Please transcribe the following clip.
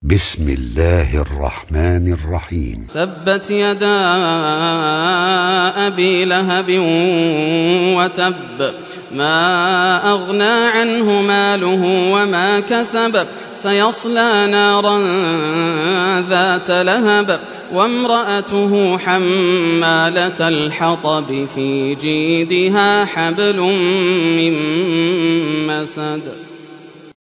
بسم الله الرحمن الرحيم. تبت يدا أبي لهب وتب، ما أغنى عنه ماله وما كسب، سيصلى نارا ذات لهب، وامرأته حمالة الحطب، في جيدها حبل من مسد.